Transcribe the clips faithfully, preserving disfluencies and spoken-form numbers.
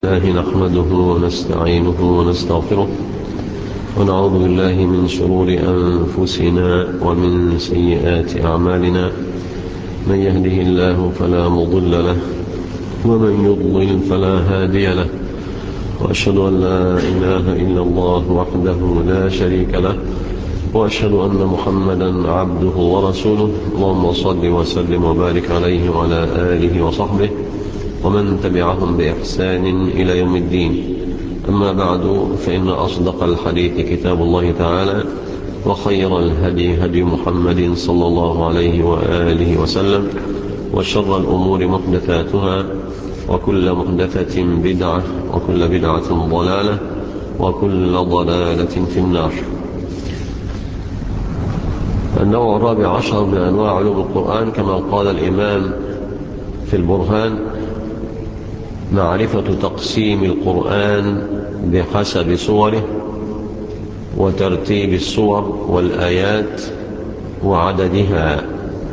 الله نحمده ونستعينه ونستغفره ونعوذ بالله من شرور أنفسنا ومن سيئات أعمالنا. من يهده الله فلا مضل له ومن يضلل فلا هادي له، وأشهد أن لا إله إلا الله وحده لا شريك له، وأشهد أن محمدا عبده ورسوله. اللهم صل وسلم وبارك عليه وعلى آله وصحبه ومن تبعهم بإحسان إلى يوم الدين. أما بعد، فإن أصدق الحديث كتاب الله تعالى، وخير الهدي هدي محمد صلى الله عليه وآله وسلم، وشر الأمور محدثاتها، وكل محدثة بدعة، وكل بدعة ضلالة، وكل ضلالة في النار. النوع الرابع عشر من أنواع علوم القرآن كما قال الإمام في البرهان: معرفة تقسيم القرآن بحسب صوره، وترتيب السور والآيات وعددها.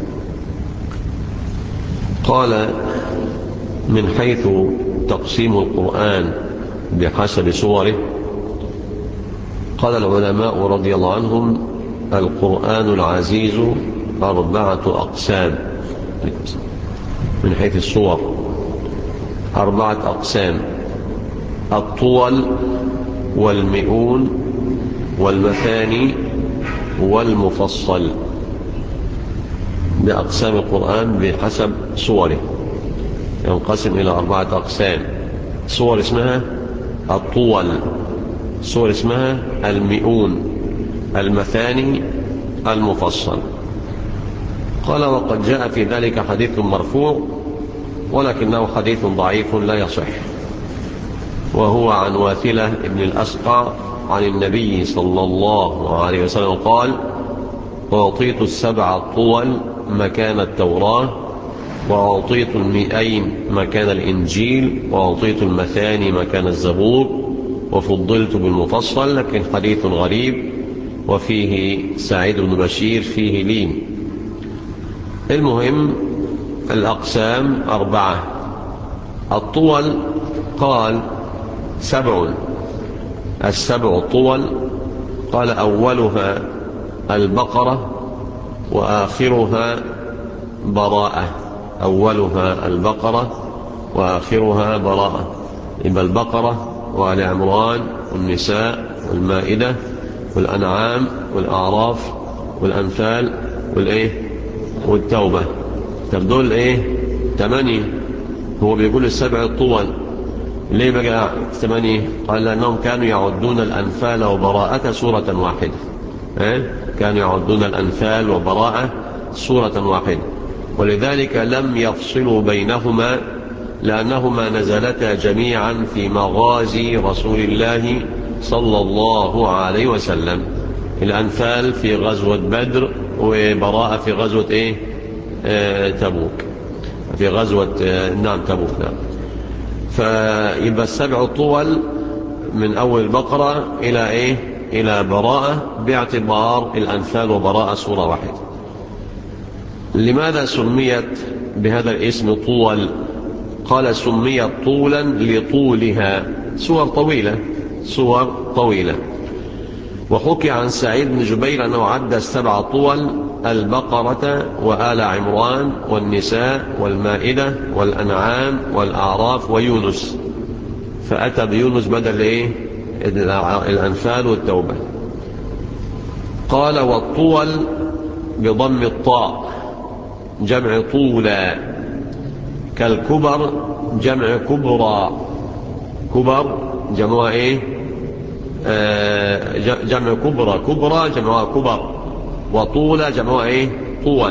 قال: من حيث تقسيم القرآن بحسب صوره، قال العلماء رضي الله عنهم: القرآن العزيز أربعة أقسام. من حيث الصور أربعة أقسام: الطول والمئون والمثاني والمفصل. بأقسام القرآن بحسب صوره ينقسم إلى أربعة أقسام. صور اسمها الطول، صور اسمها المئون، المثاني، المفصل. قال: وقد جاء في ذلك حديث مرفوع، ولكنه حديث ضعيف لا يصح، وهو عن واثلة ابن الأسقع عن النبي صلى الله عليه وسلم قال: وأعطيت السبع الطول مكان التوراة، وأعطيت المئين مكان الإنجيل، وأعطيت المثاني مكان الزبور، وفضلت بالمفصل. لكن حديث غريب وفيه سعيد بن بشير فيه لين. المهم الأقسام أربعة. الطول قال سبع، السبع الطول. قال: أولها البقرة وآخرها براءة. أولها البقرة وآخرها براءة. يبقى البقرة وآل عمران والنساء والمائدة والأنعام والأعراف والأنفال والإيه والتوبة. طب دول إيه؟ ثمانية. هو بيقول السبع الطول. ليه بقى ثمانية؟ قال: لأنهم كانوا يعدون الأنفال وبراءة سورة واحدة. إيه؟ كانوا يعدون الأنفال وبراءة سورة واحدة، ولذلك لم يفصلوا بينهما، لأنهما نزلتا جميعا في مغازي رسول الله صلى الله عليه وسلم. الأنفال في غزوة بدر، وبراءة في غزوة إيه؟ آه تبوك، في غزوة آه نعم تبوك. نعم. فيبقى السبع الطول من أول البقرة إلى إيه؟ إلى براءة، باعتبار الأنفال وبراءة سورة واحدة. لماذا سميت بهذا الاسم طول؟ قال: سميت طولا لطولها، سور طويلة، سور طويلة. وحكي عن سعيد بن جبير أنه عد السبع طول: البقرة وآل عمران والنساء والمائدة والأنعام والأعراف ويونس، فأتى بيونس بدل إيه؟ الأنفال والتوبة. قال: والطول بضم الطاء جمع طولا، كالكبر جمع كبرى. كبر جمع إيه؟ آه جمع كبرى، كبرى جمع كبر، وطول جمع إيه؟ طول.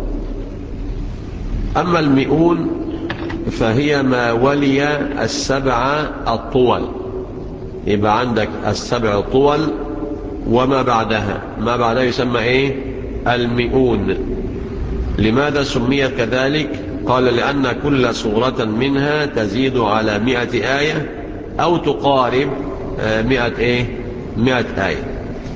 أما المئون فهي ما ولي السبع الطول. يبقى عندك السبع الطول وما بعدها، ما بعدها يسمى إيه؟ المئون. لماذا سميت كذلك؟ قال: لأن كل سورة منها تزيد على مئة آية أو تقارب مئة إيه؟ مئة آية.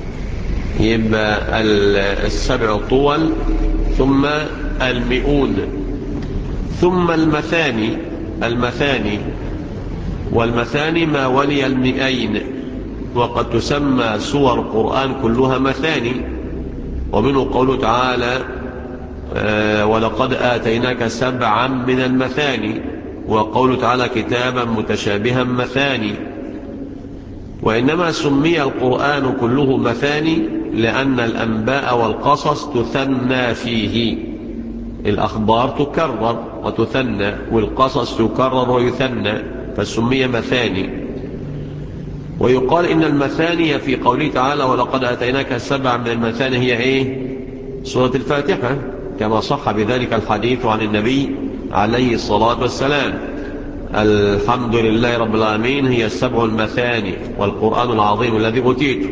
يبقى السبع الطول، ثم المئون، ثم المثاني. المثاني والمثاني ما ولي المئين، وقد تسمى سور القرآن كلها مثاني. ومنه قوله تعالى آه ولقد آتيناك سبعا من المثاني، وقوله تعالى كتابا متشابها مثاني. وإنما سمي القرآن كله مثاني لأن الأنباء والقصص تثنى فيه، الأخبار تكرر وتثنى، والقصص تكرر ويثنى، فسمي مثاني. ويقال إن المثاني في قوله تعالى ولقد آتيناك سبعا من المثاني هي إيه؟ سورة الفاتحة، كما صح بذلك الحديث عن النبي عليه الصلاة والسلام: الحمد لله رب العالمين هي السبع المثاني والقرآن العظيم الذي أوتيته.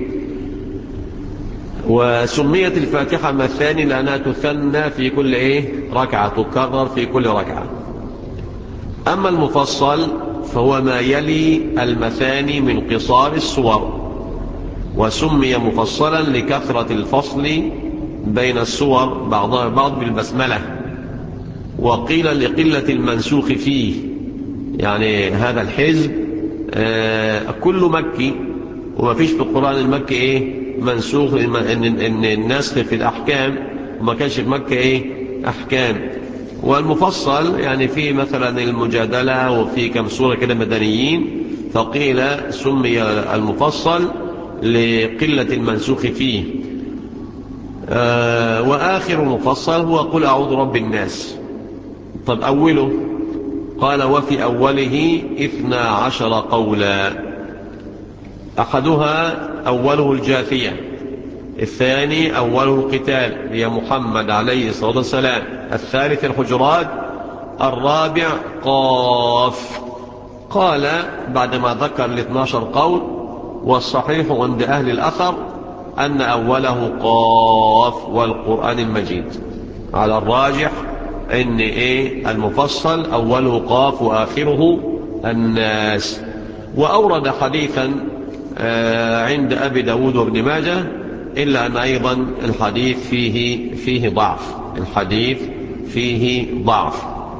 وسميت الفاتحة مثاني لأنها تثنى في كل إيه؟ ركعة، تكرر في كل ركعة. أما المفصل فهو ما يلي المثاني من قصار السور، وسمي مفصلا لكثرة الفصل بين السور بعضها بعض بالبسملة. وقيل لقلة المنسوخ فيه، يعني هذا الحزب آه كله مكي، وما فيش في القرآن المكي إيه منسوخ، إن النسخ في الأحكام، وما كانش في مكة إيه أحكام. والمفصل يعني في مثلا المجادلة وفي كم سورة كده مدنيين، فقيل سمي المفصل لقلة المنسوخ فيه. آه وآخر المفصل هو قل أعوذ رب الناس. طب أوله قال وفي أوله إثنى عشر قولا، أحدها أوله الجاثية، الثاني أوله القتال هي محمد عليه الصلاة والسلام، الثالث الحجرات، الرابع قاف. قال بعدما ذكر الاثنى عشر قول: والصحيح عند أهل الأثر أن أوله قاف والقرآن المجيد. على الراجح أن إيه المفصل أوله قاف وآخره الناس. وأورد حديثا عند أبي داود وابن ماجه، إلا أن أيضا الحديث فيه فيه ضعف، الحديث فيه ضعف.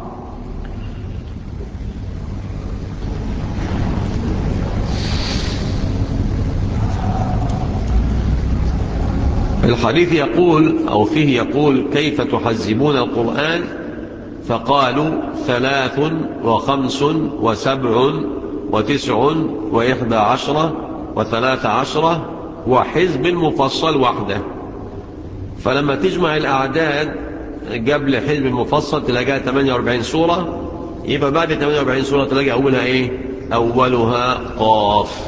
الحديث يقول أو فيه يقول: كيف تحزبون القرآن؟ فقالوا: ثلاث وخمس وسبع وتسع وإحدى عشرة وثلاث عشرة وحزب مفصل وحده. فلما تجمع الأعداد قبل حزب المفصل تلاقيها ثمانية وأربعين سورة، يبقى بعد ثمانية وأربعين سورة تلاقي أولها إيه؟ أولها قاف.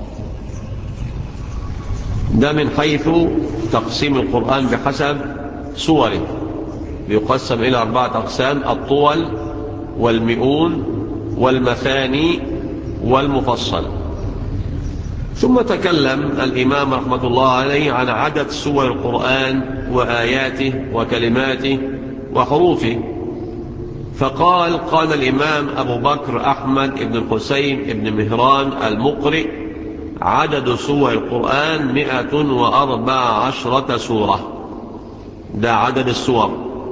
ده من حيث تقسيم القرآن بحسب سوره، بيقسم إلى أربعة أقسام: الطول والمئون والمثاني والمفصل. ثم تكلم الإمام رحمة الله عليه عن عدد سور القرآن وآياته وكلماته وحروفه، فقال: قال الإمام أبو بكر أحمد بن الحسين بن مهران المقرئ: عدد سور القرآن مئة وأربع عشرة سورة، ده عدد السور.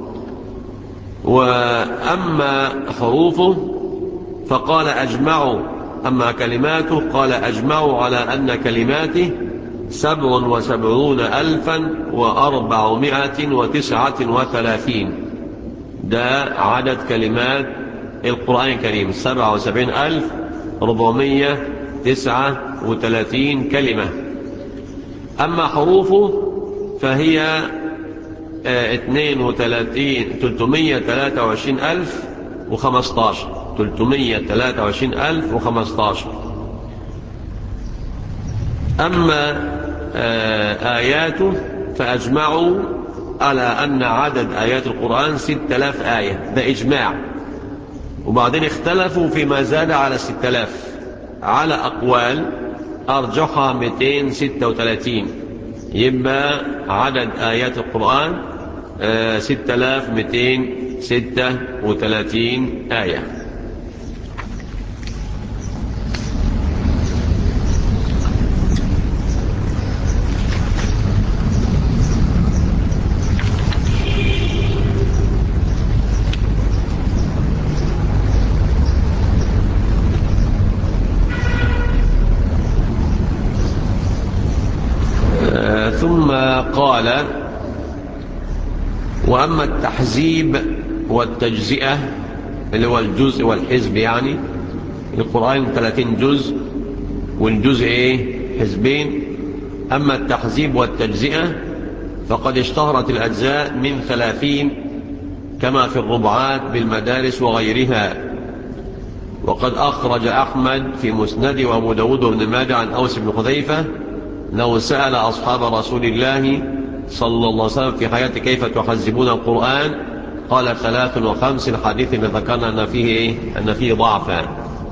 وأما حروفه فقال أجمعوا، أما كلماته قال أجمعوا على أن كلماته سبع وسبعون ألفا وأربعمائة وتسعة وثلاثين، ده عدد كلمات القرآن الكريم، سبع وسبعين ألف ربعمية تسعة وثلاثين كلمة. أما حروفه فهي اثنين وثلاثين ثلاثمائة وثلاثة وعشرين ألف وخمسة عشر ثلاثمائة وثلاثة وعشرين ألف وخمسة عشر. أما آياته فأجمعوا على أن عدد آيات القرآن ستة آلاف آية، ده إجماع. وبعدين اختلفوا فيما زاد على ستة آلاف على أقوال أرجحها مئتين وستة وثلاثين، يبقى عدد آيات القرآن ستة آلاف ومئتين وستة وثلاثين آية. قال: وأما التحزيب والتجزئة اللي هو الجزء والحزب، يعني القرآن ثلاثين جزء والجزء ايه حزبين. أما التحزيب والتجزئة فقد اشتهرت الأجزاء من ثلاثين كما في الربعات بالمدارس وغيرها. وقد أخرج أحمد في مسند وأبو داود بن ماجه عن أوس بن حذيفة لو سأل أصحاب رسول الله صلى الله عليه وسلم في حياته كيف تحزبون القرآن قال ثلاث وخمس، الحديث اللي ذكرنا أن فيه, إيه؟ أن فيه ضعفا.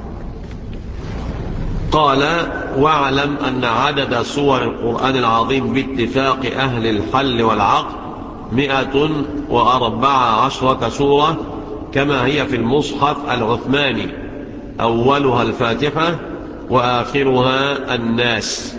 قال: واعلم أن عدد سور القرآن العظيم باتفاق أهل الحل والعقد مئة وأربع عشرة سورة كما هي في المصحف العثماني، أولها الفاتحة وآخرها الناس.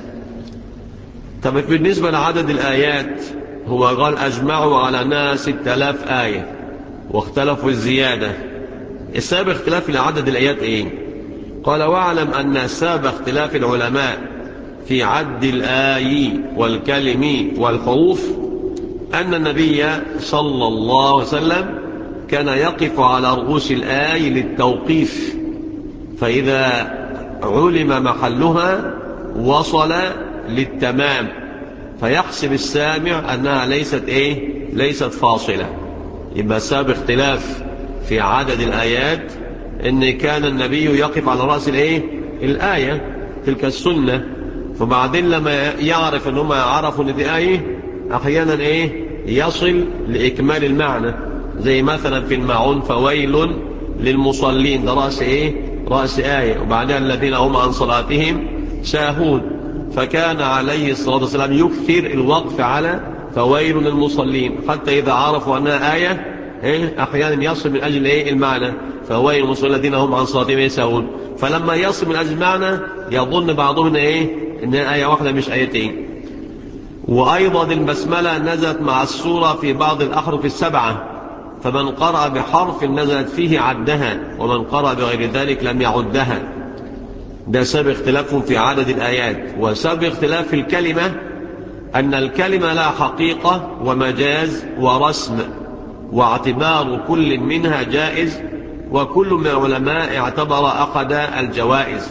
طب بالنسبة لعدد الآيات هو قال أجمعوا على أنها ستة آلاف آية واختلفوا الزيادة. السبب اختلاف لعدد الآيات إيه؟ قال: واعلم أن سبب اختلاف العلماء في عد الآي والكلم والحروف أن النبي صلى الله عليه وسلم كان يقف على رؤوس الآي للتوقيف، فإذا علم محلها وصل للتمام، فيحسب السامع أنها ليست إيه؟ ليست فاصلة. يبقى سبب اختلاف في عدد الآيات إن كان النبي يقف على رأس الإيه؟ الآية، تلك السنة. فبعدين لما يعرف أن هم عرفوا أن دي آية أحيانا إيه؟ يصل لإكمال المعنى، زي مثلا في المعون فويل للمصلين، ده رأس إيه؟ رأس آية. وبعدها الذين هم عن صلاتهم ساهون، فكان عليه الصلاة والسلام يكثر الوقف على فويل للمصلين حتى إذا عرفوا أنها آية أحيانا يصل من أجل إيه؟ المعنى، فويل للمصلين الذين هم عن صلاتهم ساهون. فلما يصل من أجل المعنى يظن بعضهم إن إيه؟ إنها آية واحدة مش آيتين. وأيضا البسملة نزلت مع السورة في بعض الأحرف السبعة، فمن قرأ بحرف نزلت فيه عدها، ومن قرأ بغير ذلك لم يعدها. ده سبب اختلافهم في عدد الآيات. وسبب اختلاف الكلمة أن الكلمة لا حقيقة ومجاز ورسم، واعتبار كل منها جائز، وكل من العلماء اعتبر أخذ الجوائز.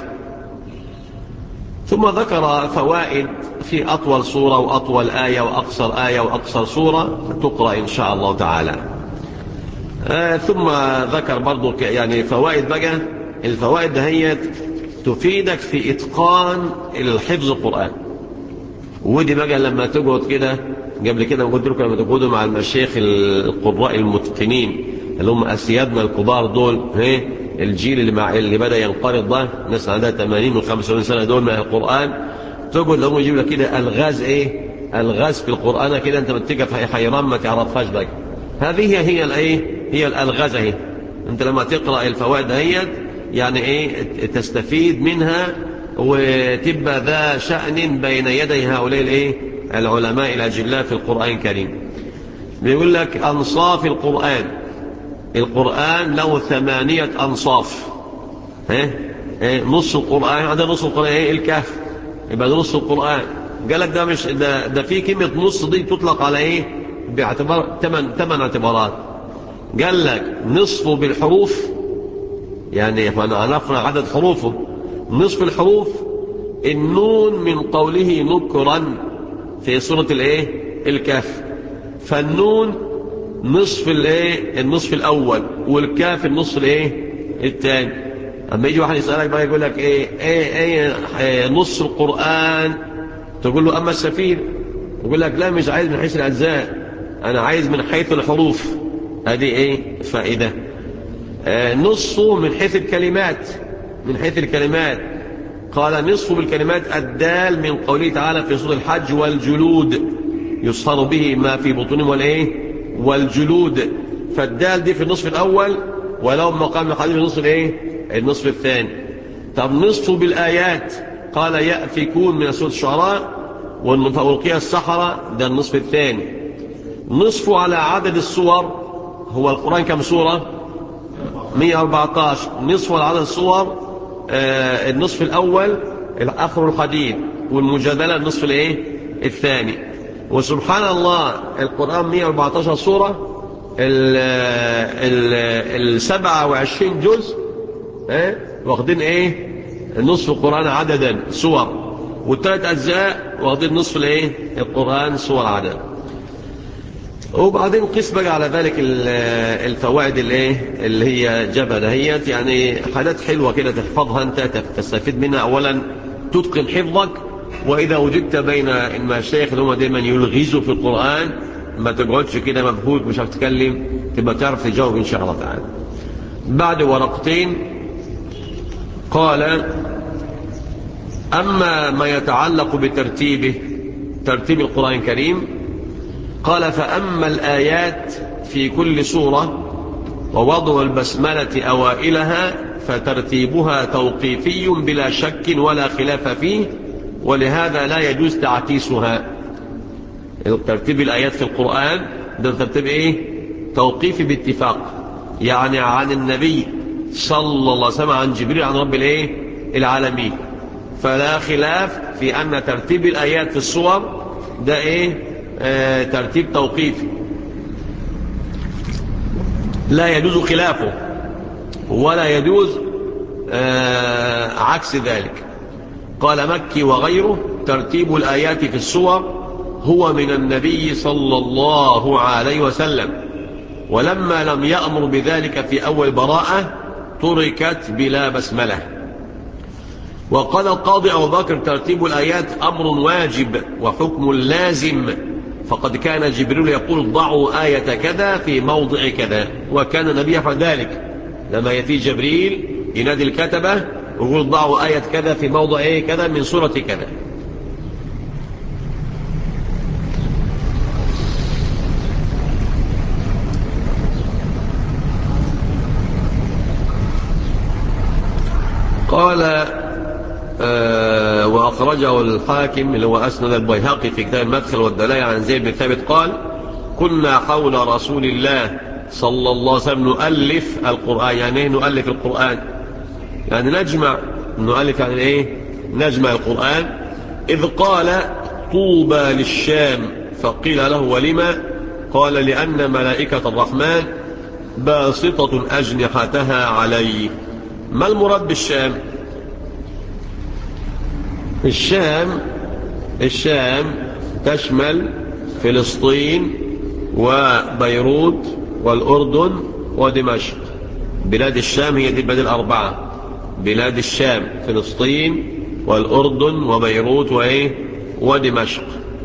ثم ذكر فوائد في أطول سورة وأطول آية وأقصر آية وأقصر سورة تقرأ إن شاء الله تعالى. آه ثم ذكر برضو يعني فوائد بقى. الفوائد هي تفيدك في إتقان الحفظ القرآن. ودي بقى لما تقعد كده، قبل كده قلت لكم لما تقعدوا مع المشايخ القراء المتقنين اللي هم أسيادنا الكبار دول، هي الجيل اللي مع اللي بدأ ينقرض ده، ناس عندها ثمانين وخمسة وعشرين سنة دول مع القرآن، تقعد لهم يجيب لك كده ألغاز إيه؟ ألغاز في القرآن كده أنت بتيجي في حيران ما تعرفهاش بقى. هذه هي الإيه؟ هي الألغاز اهي. أنت لما تقرأ الفوائد هي يعني إيه؟ تستفيد منها وتبقى ذا شأن بين يدي هؤلاء الإيه؟ العلماء الأجلاء في القرآن الكريم. بيقول لك أنصاف القرآن. القرآن له ثمانية أنصاف. ها؟ نص القرآن، هذا نص القرآن إيه؟ الكهف، يبقى ده نص القرآن. قال لك ده مش ده, ده في كلمة نص دي تطلق على إيه؟ باعتبار ثمان ثمان اعتبارات. قال لك نصفه بالحروف، يعني هنفرض عدد حروفه. نصف الحروف النون من قوله نكرا في سورة الايه؟ الكهف، فالنون نصف الايه؟ النصف الاول، والكاف النصف الايه؟ الثاني. اما يجي واحد يسالك بقى يقول لك ايه ايه ايه, إيه نص القرآن، تقول له اما السفينة، يقول لك لا مش عايز من حيث الاجزاء، انا عايز من حيث الحروف. هذه ايه فائدة. آه نصه من حيث الكلمات، من حيث الكلمات قال نصف بالكلمات الدال من قوله تعالى في سورة الحج والجلود يصهر به ما في بطونهم والايه؟ والجلود. فالدال دي في النصف الاول، ولو مقام الحديث في النصف الايه؟ النصف الثاني. طب نصفه بالايات قال يأفكون من سورة الشعراء والقيا السحرة، ده النصف الثاني. نصفه على عدد السور، هو القرآن كم سورة؟ مئة وأربعة عشر. نصفه على عدد السور آه النصف الأول آخر الحديد، والمجادلة النصف الايه؟ الثاني. وسبحان الله القرآن مئة وأربعتاشر سورة، ال ال ال سبعة وعشرين جزء اه واخدين ايه نصف القرآن عددا سور، والثلاث اجزاء واخدين نصف الايه القرآن سور عددا. وبعدين قس بقى على ذلك الفوائد الايه اللي هي جابها دهيت، يعني حاجات حلوة كده تحفظها انت تستفيد منها. اولا تتقن حفظك، واذا وجدت بين المشايخ اللي هم دايما يلغزوا في القرآن ما تقعدش كده مبهوت مش عارف تتكلم، تبقى تعرف تجاوب ان شاء الله تعالى. بعد ورقتين قال: اما ما يتعلق بترتيبه، ترتيب القرآن الكريم، قال: فاما الايات في كل سورة ووضع البسملة اوائلها فترتيبها توقيفي بلا شك ولا خلاف فيه، ولهذا لا يجوز تعكيسها. ترتيب الآيات في القرآن ده ترتيب إيه؟ توقيفي باتفاق، يعني عن النبي صلى الله عليه وسلم، عن جبريل، عن رب الإيه؟ العالمين. فلا خلاف في أن ترتيب الآيات في الصور ده إيه؟ آه ترتيب توقيفي لا يجوز خلافه، ولا يجوز آه عكس ذلك. قال: مكي وغيره ترتيب الآيات في الصور هو من النبي صلى الله عليه وسلم، ولما لم يأمر بذلك في أول براءة تركت بلا بسملة. وقال القاضي أبو بكر: ترتيب الآيات أمر واجب وحكم لازم، فقد كان جبريل يقول: ضعوا آية كذا في موضع كذا، وكان النبي يفعل ذلك. لما يأتي جبريل ينادي الكتبة ويقول: ضعوا آية كذا في موضع إيه كذا من سورة كذا. قال: آه وأخرجه الحاكم اللي هو أسند البيهقي في كتاب المدخل والدلائل عن زيد بن ثابت قال: كنا حول رسول الله صلى الله عليه وسلم نؤلف القرآن. يعني ايه نؤلف القرآن؟ يعني نجمع. نؤلف يعني ايه؟ نجمع القرآن. إذ قال: طوبى للشام، فقيل له: ولما؟ قال: لأن ملائكة الرحمن باسطة أجنحتها عليه. ما المراد بالشام؟ الشام الشام تشمل فلسطين وبيروت والأردن ودمشق. بلاد الشام هي دي البلاد الأربعة: بلاد الشام فلسطين والأردن وبيروت وإيه ودمشق.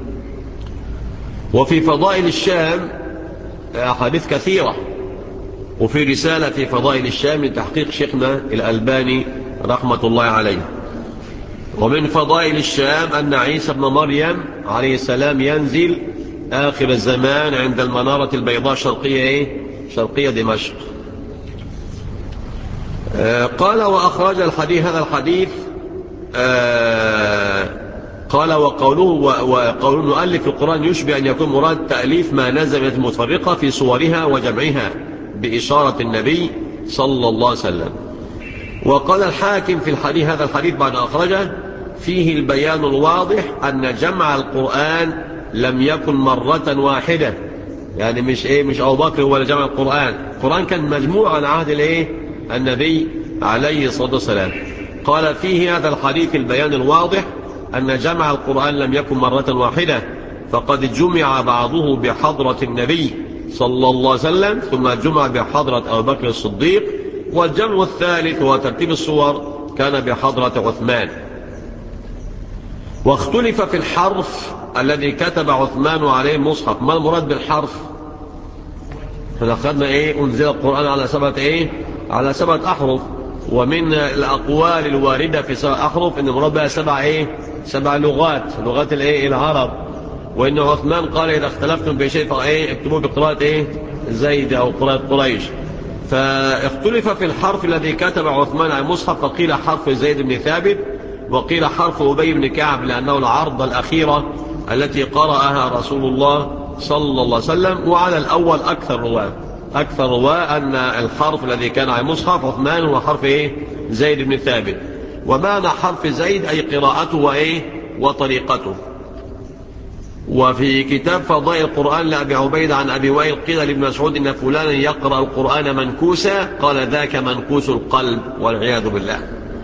وفي فضائل الشام أحاديث كثيرة، وفي رسالة في فضائل الشام لتحقيق شيخنا الألباني رحمة الله عليه. ومن فضائل الشام أن عيسى ابن مريم عليه السلام ينزل آخر الزمان عند المنارة البيضاء شرقية إيه؟ شرقية دمشق. آه قال: وأخرج الحديث هذا الحديث آه قال: وقوله وقول المؤلف القرآن يشبه أن يكون مراد تأليف ما نزلت متفرقة في صورها وجمعها بإشارة النبي صلى الله عليه وسلم. وقال الحاكم في الحديث هذا الحديث بعد أخرجه: فيه البيان الواضح أن جمع القرآن لم يكن مرة واحدة. يعني مش إيه مش أبو بكر ولا جمع القرآن، القرآن كان مجموع عن عهد الإيه النبي عليه الصلاة والسلام. قال: فيه هذا الحديث البيان الواضح أن جمع القرآن لم يكن مرة واحدة، فقد جمع بعضه بحضرة النبي صلى الله عليه وسلم، ثم جمع بحضرة أبو بكر الصديق، والجمع الثالث هو ترتيب الصور كان بحضرة عثمان. واختلف في الحرف الذي كتب عثمان عليه المصحف. ما المراد بالحرف؟ احنا أخذنا ايه انزل القرآن على سبعة ايه على سبعة احرف، ومن الاقوال الواردة في سبعة احرف ان المراد بها سبع ايه سبع لغات، لغات الايه العرب. وان عثمان قال: اذا اختلفتم بشيء فايه اكتبوه بقراءة ايه زيد او قراءة قريش. فاختلف في الحرف الذي كتب عثمان على المصحف، فقيل حرف زيد بن ثابت، وقيل حرف أبي بن كعب، لأنه العرض الأخيرة التي قرأها رسول الله صلى الله عليه وسلم. وعلى الأول أكثر رواه أكثر رواه أن الحرف الذي كان على المصحف عثمان هو حرف إيه زيد بن ثابت. ومعنى حرف زيد أي قراءته وإيه وطريقته. وفي كتاب فضائل القرآن لأبي عبيد عن أبي وائل قيل لابن مسعود إن فلانا يقرأ القرآن منكوسا قال ذاك منكوس القلب والعياذ بالله.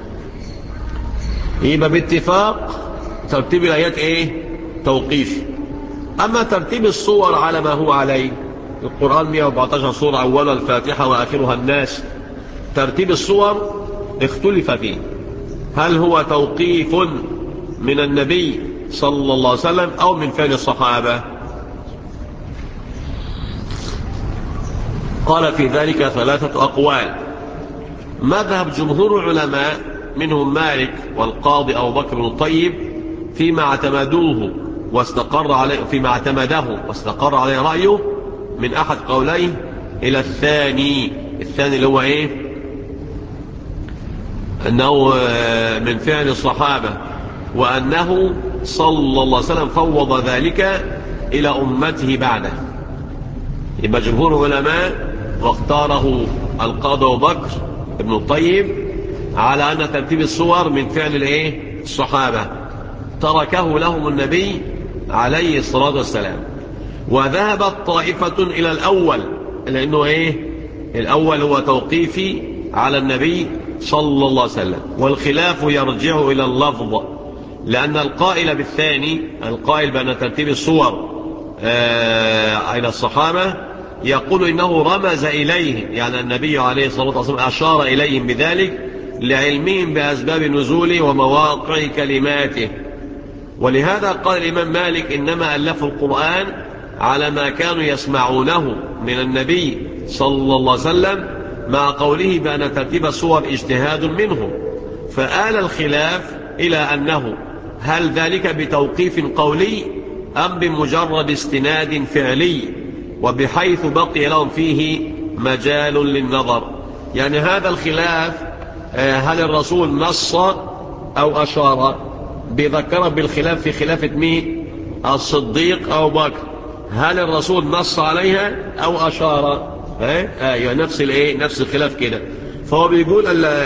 يبقى باتفاق ترتيب الآيات إيه؟ توقيفي. أما ترتيب الصور على ما هو عليه، القرآن مئة وأربعتاشر صورة، أولها الفاتحة وآخرها الناس. ترتيب الصور اختلف فيه، هل هو توقيف من النبي صلى الله عليه وسلم أو من فعل الصحابة؟ قال في ذلك ثلاثة أقوال. مذهب جمهور العلماء منهم مالك والقاضي أبو بكر بن الطيب فيما اعتمدوه واستقر عليه فيما اعتمده واستقر عليه رأيه من أحد قوليه إلى الثاني. الثاني اللي هو إيه؟ أنه من فعل الصحابة، وأنه صلى الله عليه وسلم فوض ذلك إلى أمته بعده. يبقى جمهور العلماء واختاره القاضي أبو بكر ابن الطيب على أن ترتيب الصور من فعل الإيه؟ الصحابة، تركه لهم النبي عليه الصلاة والسلام. وذهبت طائفة إلى الأول، لأنه إيه؟ الأول هو توقيفي على النبي صلى الله عليه وسلم، والخلاف يرجع إلى اللفظ، لأن القائل بالثاني القائل بأن ترتيب الصور آه إلى الصحابة يقول إنه رمز إليهم، يعني النبي عليه الصلاة والسلام أشار إليهم بذلك لعلمهم بأسباب نزوله ومواقع كلماته. ولهذا قال الإمام مالك إنما ألفوا القرآن على ما كانوا يسمعونه من النبي صلى الله عليه وسلم، مع قوله بأن ترتيب الصور اجتهاد منهم. فآل الخلاف إلى أنه هل ذلك بتوقيف قولي أم بمجرد استناد فعلي، وبحيث بقي لهم فيه مجال للنظر. يعني هذا الخلاف هل الرسول نص أو أشار، بذكر بالخلاف في خلافة مين؟ الصديق أو بكر. هل الرسول نص عليها أو أشار؟ ايوه نفس الايه نفس الخلاف كده. فهو بيقول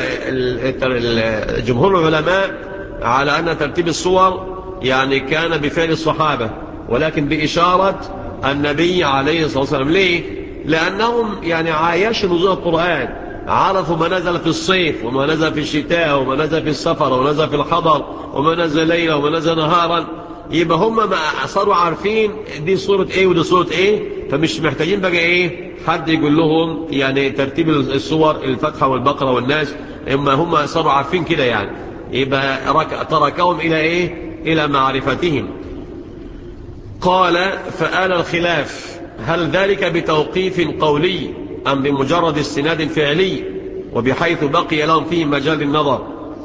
جمهور العلماء على أن ترتيب الصور يعني كان بفعل الصحابة، ولكن بإشارة النبي عليه الصلاة والسلام. ليه؟ لأنهم يعني عايشوا نزول القرآن، عرفوا ما نزل في الصيف وما نزل في الشتاء وما نزل في السفر وما نزل في الحضر وما نزل ليلة وما نزل نهارا. يبقى هم ما صاروا عارفين دي صورة ايه ودي صورة ايه، فمش محتاجين بقى ايه حد يقول لهم يعني ترتيب الصور الفتحة والبقرة والناس، اما هم صاروا عارفين كده يعني. يبقى تركهم الى ايه؟ الى معرفتهم. قال فآل الخلاف هل ذلك بتوقيف قولي أم بمجرد استناد فعلي، وبحيث بقي لهم فيه مجال النظر.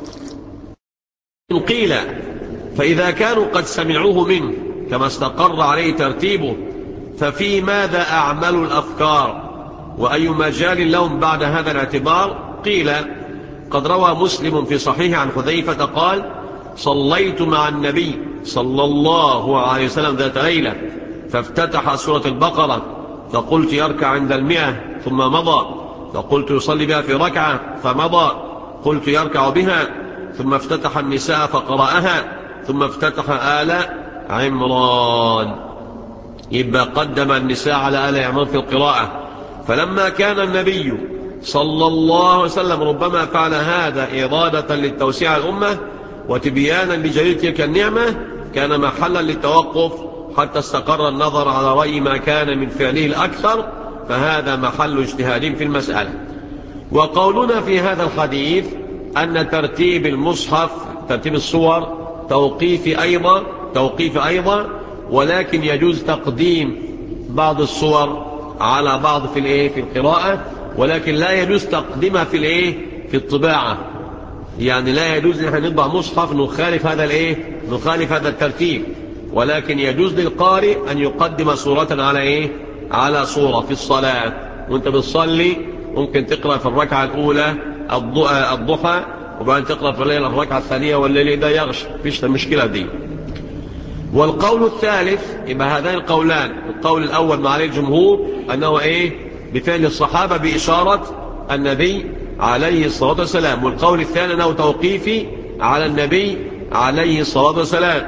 قيل فإذا كانوا قد سمعوه منه كما استقر عليه ترتيبه، ففي ماذا أعمل الأفكار، وأي مجال لهم بعد هذا الاعتبار؟ قيل قد روى مسلم في صحيح عن حذيفة قال صليت مع النبي صلى الله عليه وسلم ذات ليلة فافتتح سورة البقرة فقلت يركع عند المئة ثم مضى، فقلت يصلي بها في ركعة فمضى، قلت يركع بها، ثم افتتح النساء فقرأها، ثم افتتح آل عمران. يبقى قدم النساء على آل عمران في القراءة. فلما كان النبي صلى الله عليه وسلم ربما فعل هذا إرادة للتوسيع الأمة وتبيانا لجليل تلك النعمة، كان محلا للتوقف حتى استقر النظر على رأي ما كان من فعله الأكثر، فهذا محل اجتهاد في المسألة. وقولنا في هذا الحديث أن ترتيب المصحف ترتيب الصور توقيف أيضا توقيف أيضا ولكن يجوز تقديم بعض الصور على بعض في الايه في القراءة، ولكن لا يجوز تقديمها في الايه في الطباعة. يعني لا يجوز ان نطبع مصحف نخالف هذا الايه نخالف هذا الترتيب، ولكن يجوز للقارئ ان يقدم صورة على ايه على صورة في الصلاة. وانت بتصلي ممكن تقرأ في الركعة الأولى الضحى، وبعدين تقرأ في الليل الركعة الثانية والليل ده يغش، فيش المشكلة دي. والقول الثالث يبقى هذان القولان، القول الأول مع عليه الجمهور أنه إيه بفعل الصحابة بإشارة النبي عليه الصلاة والسلام، والقول الثاني أنه توقيفي على النبي عليه الصلاة والسلام.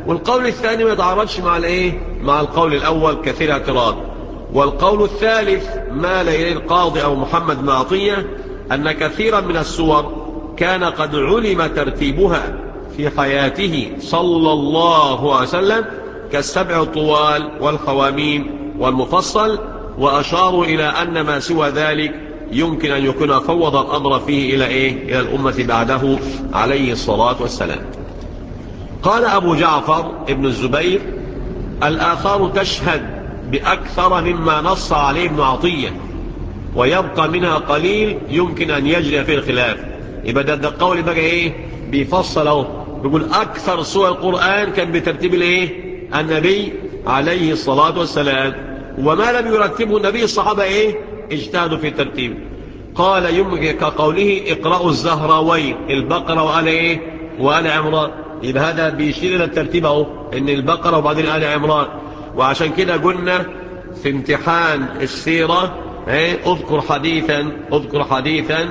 والقول الثاني ما يتعارضش مع الايه مع القول الاول كثير اعتراض. والقول الثالث ما إليه القاضي أو محمد بن عطية أن كثيرا من السور كان قد علم ترتيبها في حياته صلى الله عليه وسلم كالسبع الطوال والحواميم والمفصل، وأشاروا إلى أن ما سوى ذلك يمكن أن يكون فوض الأمر فيه إلى إيه؟ إلى الأمة بعده عليه الصلاة والسلام. قال أبو جعفر ابن الزبير: الآثار تشهد بأكثر مما نص عليه ابن عطية، ويبقى منها قليل يمكن أن يجري فيه الخلاف. يبقى ده, ده القول بقى إيه بيفصل اهو، بيقول أكثر سور القرآن كان بترتيب الإيه النبي عليه الصلاة والسلام، وما لم يرتبه النبي الصحابة إيه اجتهدوا في الترتيب. قال يمكن كقوله: اقرأوا الزهراوين، البقرة وآل إيه وآل عمران. يبقى هذا بيشير إلى الترتيب اهو، إن البقرة وبعدين آل عمران. وعشان كده قلنا في امتحان السيرة ايه اذكر حديثا اذكر حديثا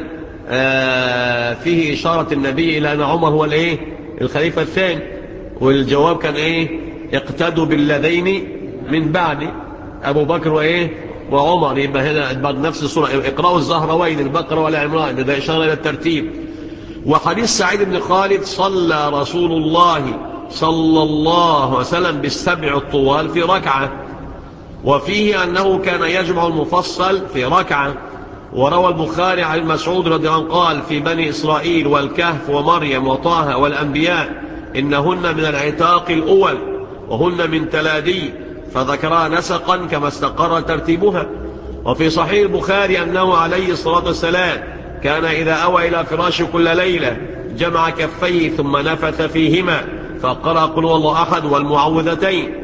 آه فيه إشارة النبي إلى أن عمر هو الايه الخليفة الثاني، والجواب كان ايه اقتدوا بالذين من بعد أبو بكر وايه وعمر. يبقى هنا بعد نفس الصورة اقرأوا الزهروين البقرة ولا عمران، ده إشارة إلى الترتيب. وحديث سعيد بن خالد: صلى رسول الله صلى الله عليه وسلم بالسبع الطوال في ركعة، وفيه أنه كان يجمع المفصل في ركعة. وروى البخاري عن مسعود رضي الله عنه قال: في بني إسرائيل والكهف ومريم وطه والأنبياء إنهن من العتاق الأول وهن من تلادي، فذكرها نسقا كما استقر ترتيبها. وفي صحيح البخاري أنه عليه الصلاة والسلام كان إذا أوى إلى فراشه كل ليلة جمع كفيه ثم نفث فيهما فقرأ قل هو الله أحد والمعوذتين.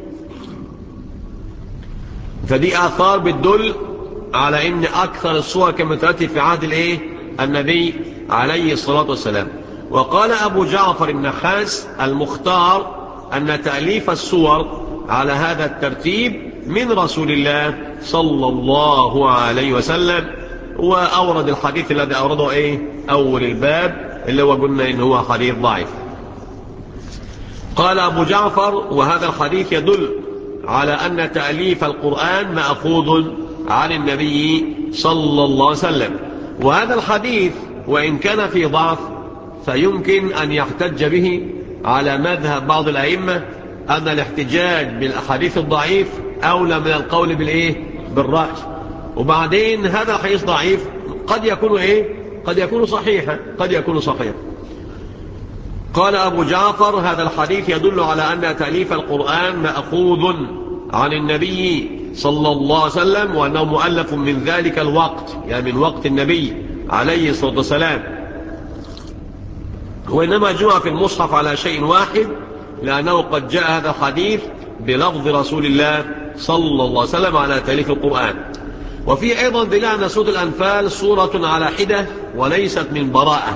فدي آثار بتدل على إن أكثر الصور كما تأتي في عهد الإيه النبي عليه الصلاة والسلام. وقال أبو جعفر النحاس: المختار أن تأليف السور على هذا الترتيب من رسول الله صلى الله عليه وسلم. وأورد الحديث الذي أورده إيه أول الباب اللي هو قلنا إن هو حديث ضعيف. قال أبو جعفر: وهذا الحديث يدل على أن تأليف القرآن مأخوذ عن النبي صلى الله عليه وسلم. وهذا الحديث وإن كان في ضعف فيمكن أن يحتج به على مذهب بعض الأئمة أن الاحتجاج بالأحاديث الضعيف أولى من القول بالإيه بالرأي. وبعدين هذا الحديث ضعيف قد يكون إيه قد يكون صحيحا قد يكون صحيحا. قال أبو جعفر: هذا الحديث يدل على أن تأليف القرآن مأخوذ عن النبي صلى الله عليه وسلم، وأنه مؤلف من ذلك الوقت، يعني من وقت النبي عليه الصلاة والسلام، وإنما جمع في المصحف على شيء واحد، لأنه قد جاء هذا الحديث بلفظ رسول الله صلى الله عليه وسلم على تأليف القرآن. وفي أيضا دليل أن سورة الأنفال سورة على حدة وليست من براءة.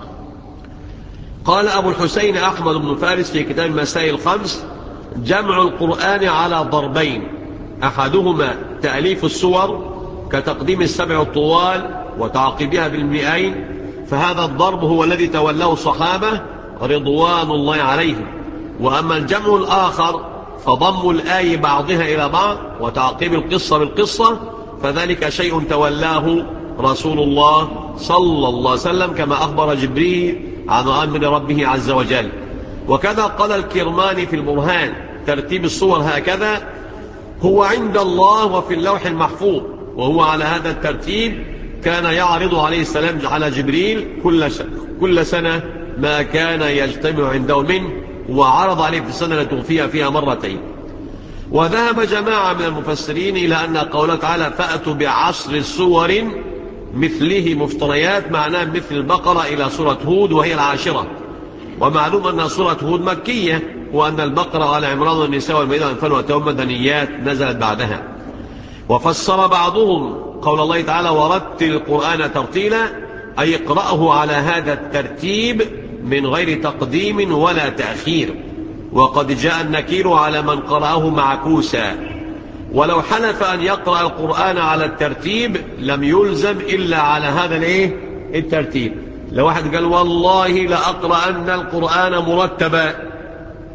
قال أبو الحسين أحمد بن فارس في كتاب المسائل الخمس: جمع القرآن على ضربين، أحدهما تأليف السور كتقديم السبع الطوال وتعقيبها بالمئين، فهذا الضرب هو الذي تولاه الصحابة رضوان الله عليهم. وأما الجمع الآخر فضم الآي بعضها إلى بعض وتعقيب القصة بالقصة، فذلك شيء تولاه رسول الله صلى الله عليه وسلم كما أخبر جبريل عن أمر ربه عز وجل. وكذا قال الكرماني في البرهان: ترتيب الصور هكذا هو عند الله وفي اللوح المحفوظ، وهو على هذا الترتيب كان يعرض عليه السلام على جبريل كل سنة, كل سنة ما كان يجتمع عنده منه، وعرض عليه في السنة التي توفي فيها مرتين. وذهب جماعة من المفسرين إلى أن قوله تعالى: فأتوا بعشر سور مثله مفتريات، معناه مثل البقرة إلى سورة هود وهي العاشرة. ومعلوم أن سورة هود مكية، وأن البقرة وآل عمران والنساء والمائدة والأنفال والتوبة مدنيات نزلت بعدها. وفسر بعضهم قول الله تعالى: ورتل القرآن ترتيلا، أي اقرأه على هذا الترتيب من غير تقديم ولا تأخير. وقد جاء النكير على من قرأه معكوسا، ولو حلف أن يقرأ القرآن على الترتيب لم يلزم إلا على هذا الايه الترتيب. لو واحد قال: والله لأقرأن القرآن مرتبا،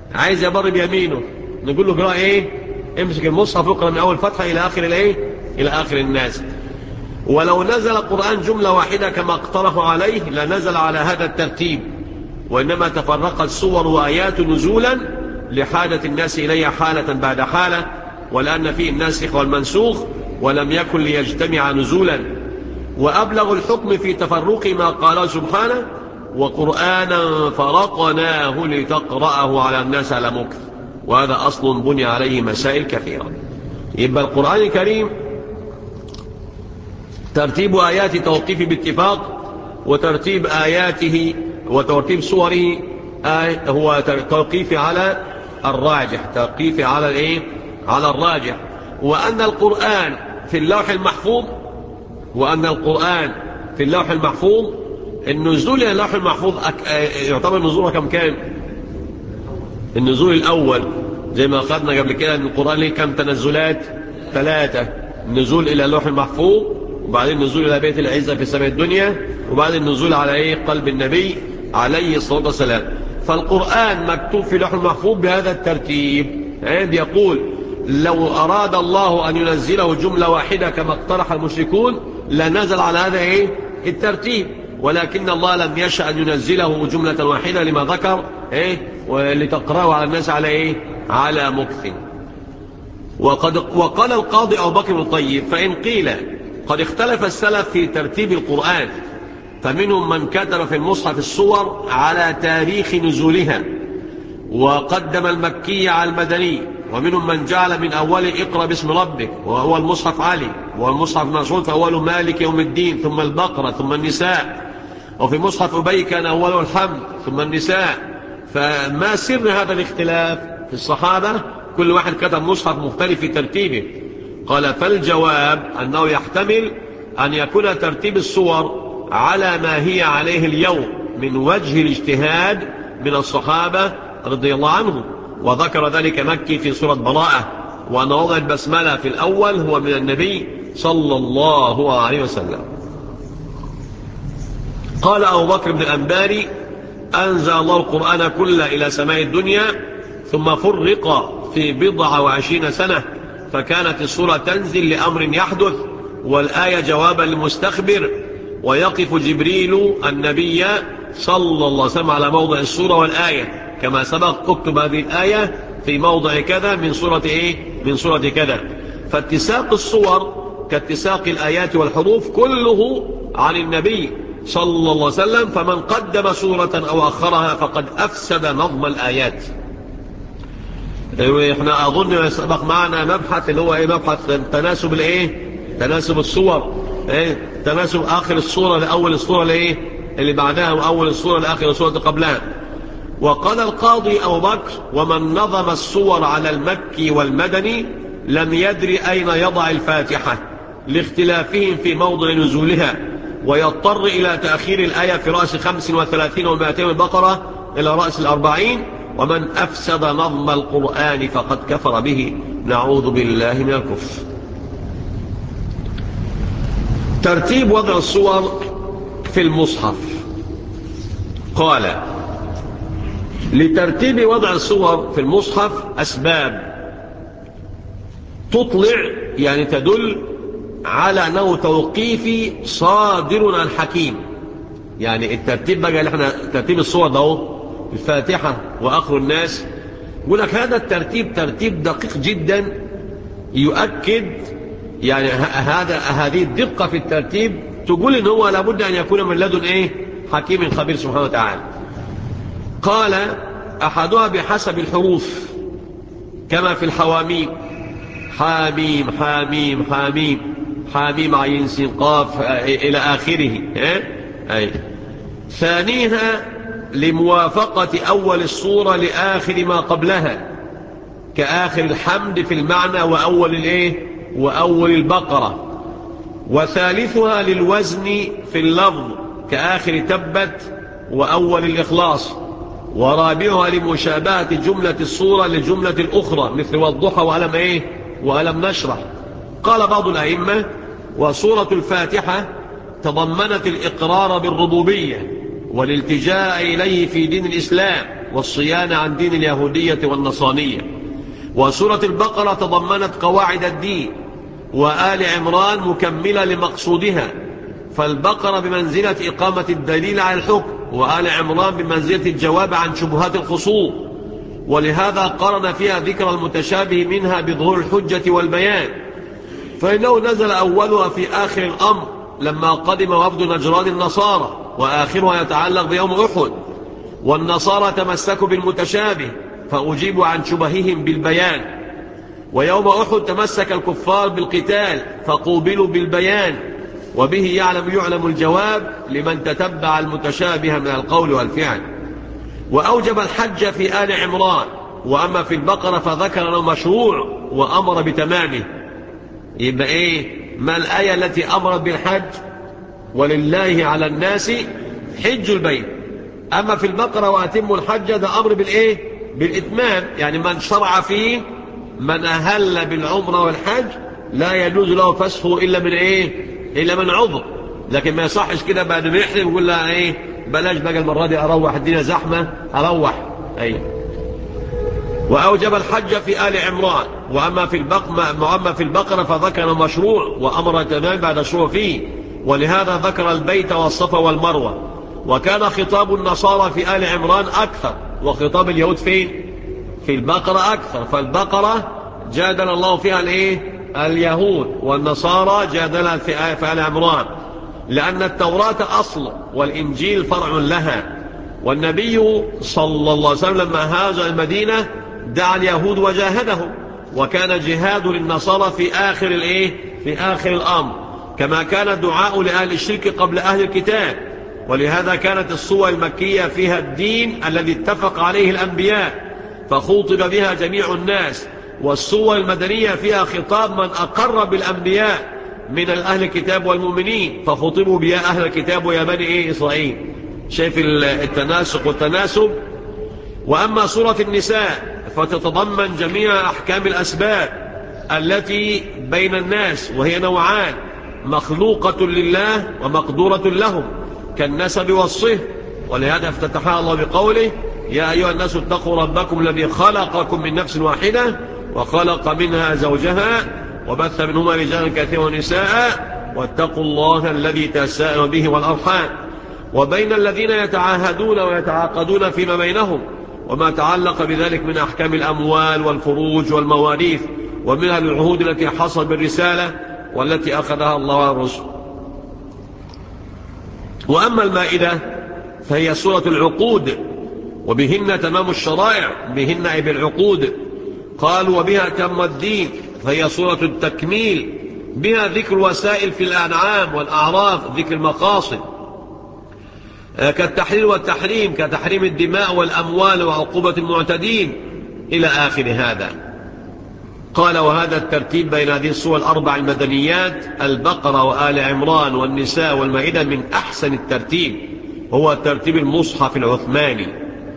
عايز يبر بيمينه نقول له اقرأ ايه؟ امسك المصحف واقرأ من اول فتحة الى اخر الايه؟ الى اخر الناس. ولو نزل القرآن جملة واحدة كما اقترحوا عليه لنزل على هذا الترتيب، وإنما تفرقت سور وآيات نزولا لحاجة الناس إليها حالة بعد حالة، ولأن فيه الناسخ والمنسوخ، ولم يكن ليجتمع نزولا. وأبلغ الحكم في تفرق ما قال سبحانه وقرآنا فرقناه لتقرأه على الناس على مكث، وهذا أصل بني عليه مسائل كثيرة. يبقى القرآن الكريم ترتيب آيات توقيف باتفاق، وترتيب آياته وترتيب صوره آية هو توقيف على الراجح، توقيف على الايه؟ على الراجح. وأن القرآن في اللوح المحفوظ وأن القرآن في اللوح المحفوظ النزول إلى اللوح المحفوظ يعتبر نزوله كم كان؟ النزول الأول زي ما أخذنا قبل كده أن القرآن له كم تنزلات؟ ثلاثة. النزول إلى اللوح المحفوظ، وبعدين النزول إلى بيت العزة في سماء الدنيا، وبعدين النزول على إيه؟ قلب النبي عليه الصلاة والسلام. فالقرآن مكتوب في اللوح المحفوظ بهذا الترتيب. عند يقول لو أراد الله أن ينزله جملة واحدة كما اقترح المشركون لنزل على هذا إيه؟ الترتيب، ولكن الله لم يشأ أن ينزله جملة واحدة لما ذكر إيه؟ ولتقرأه على الناس على إيه؟ على مكث. وقد وقال القاضي أبو بكر الطيب فإن قيل قد اختلف السلف في ترتيب القرآن، فمنهم من كتب في المصحف الصور على تاريخ نزولها وقدم المكي على المدني، ومنهم من جعل من أول اقرأ باسم ربك وهو المصحف علي، والمصحف مسعود فأول مالك يوم الدين ثم البقرة ثم النساء، وفي مصحف أبي كان أوله الحمد ثم النساء. فما سر هذا الاختلاف في الصحابة؟ كل واحد كتب مصحف مختلف في ترتيبه. قال فالجواب أنه يحتمل أن يكون ترتيب الصور على ما هي عليه اليوم من وجه الاجتهاد من الصحابة رضي الله عنهم، وذكر ذلك مكي في سورة براءة، وأن وضع البسملة في الأول هو من النبي صلى الله عليه وسلم. قال أبو بكر بن الأنباري أنزل الله القرآن كله إلى سماء الدنيا ثم فرق في بضع وعشرين سنة، فكانت السورة تنزل لأمر يحدث والآية جوابا للمستخبر، ويقف جبريل النبي صلى الله عليه وسلم على موضع السورة والآية كما سبق اكتب هذه الآية في موضع كذا من سورة إيه؟ من سورة كذا. فاتساق الصور كاتساق الآيات والحروف كله عن النبي صلى الله عليه وسلم، فمن قدم سورة أو أخرها فقد أفسد نظم الآيات. احنا أظن سبق معنا مبحث اللي هو إيه؟ مبحث تناسب الإيه؟ تناسب الصور، إيه؟ تناسب آخر الصورة لأول الصورة لإيه؟ اللي بعدها، وأول الصورة لآخر الصورة قبلها. وقال القاضي أبو بكر ومن نظم الصور على المكي والمدني لم يدري أين يضع الفاتحة لاختلافهم في موضع نزولها، ويضطر إلى تأخير الآية في رأس خمس وثلاثين ومائتين البقرة إلى رأس الأربعين. ومن أفسد نظم القرآن فقد كفر به، نعوذ بالله من الكفر. ترتيب وضع الصور في المصحف. قال لترتيب وضع الصور في المصحف أسباب تطلع يعني تدل على أنه توقيفي صادر عن حكيم. يعني الترتيب بقى اللي احنا ترتيب الصور ده الفاتحة وآخر الناس، يقول لك هذا الترتيب ترتيب دقيق جدا يؤكد يعني هذا هذه الدقة في الترتيب تقول إن هو لابد أن يكون من لدن إيه؟ حكيم خبير سبحانه وتعالى. قال أحدها بحسب الحروف كما في الحواميم، حاميم حاميم حاميم حاميم عين سين قاف إلى آخره. أي ثانيها لموافقة أول الصورة لآخر ما قبلها كآخر الحمد في المعنى وأول الإيه؟ وأول البقرة. وثالثها للوزن في اللفظ كآخر تبت وأول الإخلاص. ورابعها لمشابهة جملة الصورة للجملة الأخرى مثل والضحى وألم إيه؟ وألم نشرح. قال بعض الأئمة وصورة الفاتحة تضمنت الإقرار بالربوبية والالتجاء إليه في دين الإسلام والصيانة عن دين اليهودية والنصرانية. وسورة البقرة تضمنت قواعد الدين، وآل عمران مكملة لمقصودها، فالبقرة بمنزلة إقامة الدليل على الحكم، وآل عمران بمنزلة الجواب عن شبهات الخصوم، ولهذا قرن فيها ذكر المتشابه منها بظهور الحجة والبيان، فإنه نزل أولها في آخر الأمر لما قدم وفد نجران النصارى، وآخرها يتعلق بيوم أحد، والنصارى تمسكوا بالمتشابه فأجيبوا عن شبههم بالبيان، ويوم أحد تمسك الكفار بالقتال فقوبلوا بالبيان، وبه يعلم يعلم الجواب لمن تتبع المتشابه من القول والفعل. وأوجب الحج في آل عمران، وأما في البقرة فذكر أنه مشروع وأمر بتمامه. يبقى إيه؟ ما الآية التي أمرت بالحج؟ ولله على الناس حج البيت. أما في البقرة وأتموا الحج ده أمر بالإيه؟ بالإتمام، يعني من شرع فيه، من أهل بالعمرة والحج لا يجوز له فسخه إلا من إيه؟ إلا من عذر. لكن ما يصحش كده بعد ما يحرم يقول لها إيه؟ بلاش بقى المرة دي، أروح الدنيا زحمة أروح. أي. وأوجب الحج في آل عمران، وأما في البقرة وأما في البقرة فذكر مشروع وأمر تمام بعد الشروع فيه، ولهذا ذكر البيت والصفا والمروة. وكان خطاب النصارى في آل عمران أكثر، وخطاب اليهود فين؟ في البقرة أكثر. فالبقرة جادل الله فيها الإيه؟ اليهود، والنصارى جادلها في آل عمران، لأن التوراة أصل والإنجيل فرع لها. والنبي صلى الله عليه وسلم لما هاجر المدينة دعا اليهود وجاهدهم، وكان جهاد للنصارى في آخر الإيه؟ في آخر الأمر، كما كان الدعاء لأهل الشرك قبل أهل الكتاب. ولهذا كانت الصور المكية فيها الدين الذي اتفق عليه الأنبياء فخوطب بها جميع الناس، والصور المدنية فيها خطاب من أقر بالأنبياء من الأهل الكتاب والمؤمنين فخطبوا بها أهل الكتاب ويا بني إيه إسرائيل. شايف التناسق والتناسب. وأما سورة النساء فتتضمن جميع أحكام الأسباب التي بين الناس، وهي نوعان: مخلوقة لله ومقدورة لهم، كالنسب والصهر. ولهذا افتتحها الله بقوله: يا أيها الناس اتقوا ربكم الذي خلقكم من نفس واحدة وخلق منها زوجها وبث منهما رجالا كثيرا ونساء واتقوا الله الذي تساءلون به والأرحام. وبين الذين يتعاهدون ويتعاقدون فيما بينهم، وما تعلق بذلك من أحكام الأموال والفروج والمواريث، ومنها العهود التي حصل بالرسالة والتي أخذها الله والرسل. وأما المائدة فهي سورة العقود، وبهن تمام الشرائع، بهن أي بالعقود. قالوا وبها تم الدين، فهي سورة التكميل، بها ذكر وسائل في الأنعام والأعراف، ذكر المقاصد كالتحليل والتحريم، كتحريم الدماء والأموال وعقوبة المعتدين إلى آخر هذا. قال: وهذا الترتيب بين هذه السور الأربع المدنيات، البقرة وآل عمران والنساء والمائدة، من أحسن الترتيب، هو ترتيب المصحف العثماني.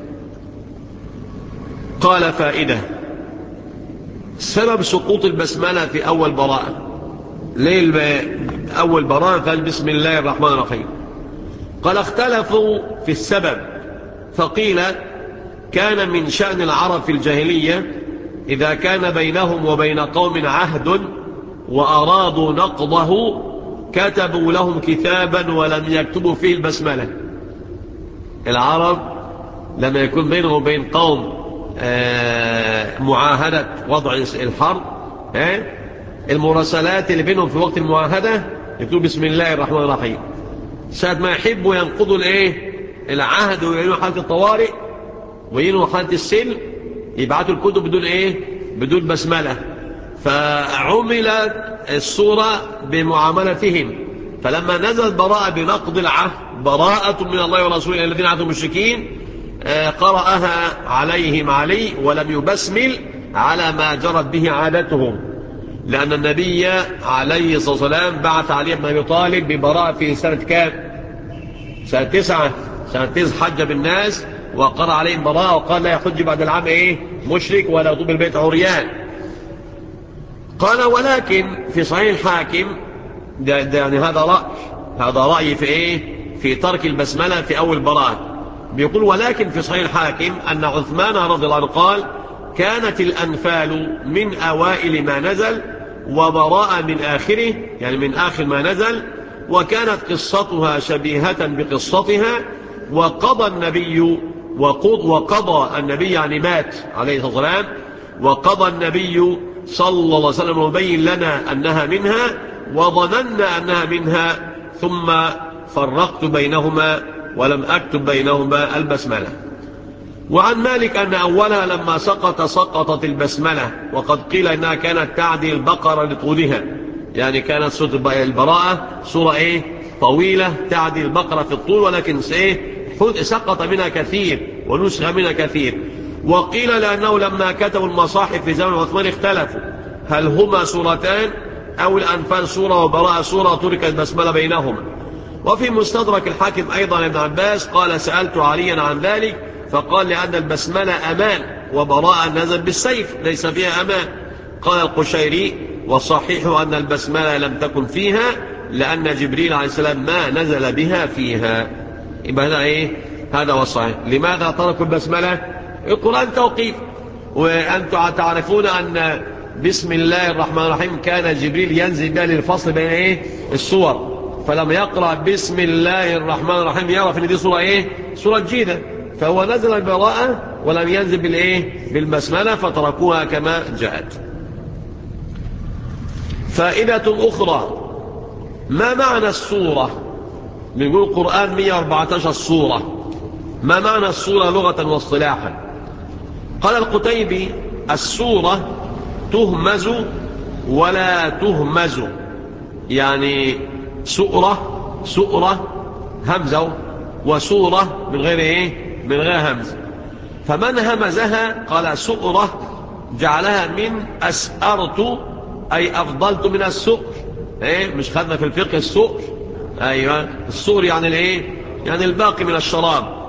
قال: فائدة: سبب سقوط البسملة في أول براءة. ليه أول براءة قال بسم الله الرحمن الرحيم؟ قال: اختلفوا في السبب، فقيل كان من شأن العرب في الجاهلية إذا كان بينهم وبين قوم عهد وأرادوا نقضه كتبوا لهم كتابا ولم يكتبوا فيه البسملة. العرب لما يكون بينهم وبين قوم معاهدة وضع الحرب، المراسلات اللي بينهم في وقت المعاهدة يكتبوا بسم الله الرحمن الرحيم. ساعة ما يحبوا ينقضوا الايه العهد ويعينوا حالة الطوارئ ويعينوا حالة السلم يبعثوا الكتب بدون ايه بدون بسملة. فعملت الصورة بمعاملتهم، فلما نزلت براءة بنقض العهد، براءة من الله ورسوله الذين عادوا المشركين، قرأها عليهم علي ولم يبسمل على ما جرت به عادتهم، لأن النبي عليه الصلاة والسلام بعث علي بن أبي طالب ببراءة في سنة كام؟ سنة تسعة. سنة تسعة حج بالناس وقرأ عليهم براءة وقال لا يحج بعد العام إيه مشرك ولا يطوف البيت عريان. قال: ولكن في صحيح الحاكم ده, ده يعني هذا رأي هذا رأي في إيه في ترك البسملة في أول براءة. بيقول ولكن في صحيح الحاكم أن عثمان رضي الله عنه قال كانت الأنفال من أوائل ما نزل وبراء من آخره، يعني من آخر ما نزل، وكانت قصتها شبيهة بقصتها، وقضى النبي وقض وقضى النبي يعني مات عليه الصلاة والسلام، وقضى النبي صلى الله عليه وسلم وبين لنا أنها منها وظننا أنها منها، ثم فرقت بينهما ولم أكتب بينهما البسملة. وعن مالك أن أولها لما سقط سقطت البسملة، وقد قيل إنها كانت تعدي البقرة لطولها، يعني كانت سورة البراءة سورة إيه طويلة تعدي البقرة في الطول، ولكن إيه سقط منها كثير ونسخ منها كثير. وقيل لأنه لما كتبوا المصاحف في زمن عثمان اختلفوا هل هما سورتان أو الأنفال سورة وبراءة سورة، ترك البسملة بينهما. وفي مستدرك الحاكم أيضا ابن عباس قال سألت عليا عن ذلك فقال لأن البسملة أمان وبراءة نزل بالسيف ليس فيها أمان. قال القشيري وصحيح أن البسملة لم تكن فيها لأن جبريل عليه السلام ما نزل بها فيها. يبقى هذا إيه هذا هو الصحيح. لماذا تركوا البسملة؟ القرآن توقيف، وأنتم تعرفون أن بسم الله الرحمن الرحيم كان جبريل ينزل بها للفصل بين إيه الصور، فلما يقرأ بسم الله الرحمن الرحيم يعرف ان دي سورة ايه سورة جديدة، فهو نزل البراءة ولم ينزل بالايه بالبسملة فتركوها كما جاءت. فائدة اخرى، ما معنى السورة؟ بنقول القرآن مئة وأربعة عشر سورة، ما معنى السورة لغة واصطلاحا؟ قال القتيبي السورة تهمز ولا تهمز، يعني سؤرة سؤرة همزة وسورة من غير ايه من غير همز، فمن همزها قال سؤرة جعلها من أسأرت أي أفضلت من السؤر. ايه مش خدنا في الفقه السؤر؟ ايوه السؤر يعني الايه يعني الباقي من الشراب.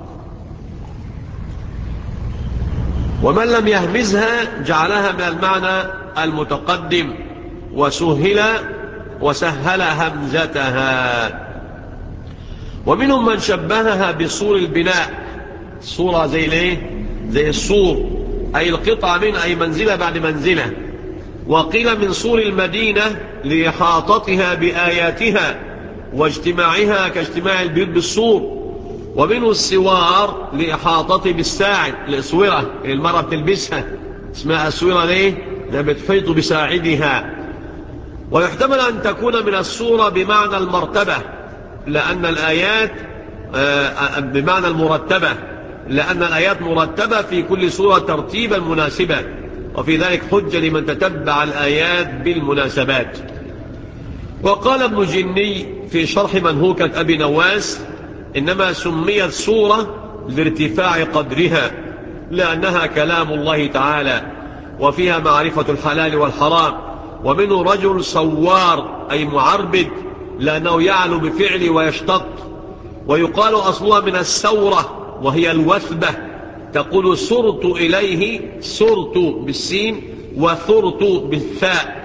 ومن لم يهمزها جعلها من المعنى المتقدم وسهل وسهل همزتها. ومنهم من شبهها بصور البناء، صورة زي الايه زي السور أي القطعة من أي منزلة بعد منزلة. وقيل من صور المدينة لإحاطتها بآياتها واجتماعها كاجتماع البيوت بالسور. ومنه السوار لإحاطته بالساعد، الأسورة اللي المرأة بتلبسها اسمها أسورة ليه ده بتحيط بساعدها. ويحتمل أن تكون من السورة بمعنى المرتبة لأن الآيات بمعنى المرتبة لأن الآيات مرتبة في كل سورة ترتيبا مناسبا، وفي ذلك حجة لمن تتبع الآيات بالمناسبات. وقال ابن جني في شرح منهوكة أبي نواس إنما سميت سورة لارتفاع قدرها لأنها كلام الله تعالى وفيها معرفة الحلال والحرام. ومنه رجل سوار أي معربد لأنه يعلو بفعل ويشتط. ويقال أصلها من السورة وهي الوثبة، تقول سرت إليه سرت بالسين وثرت بالثاء.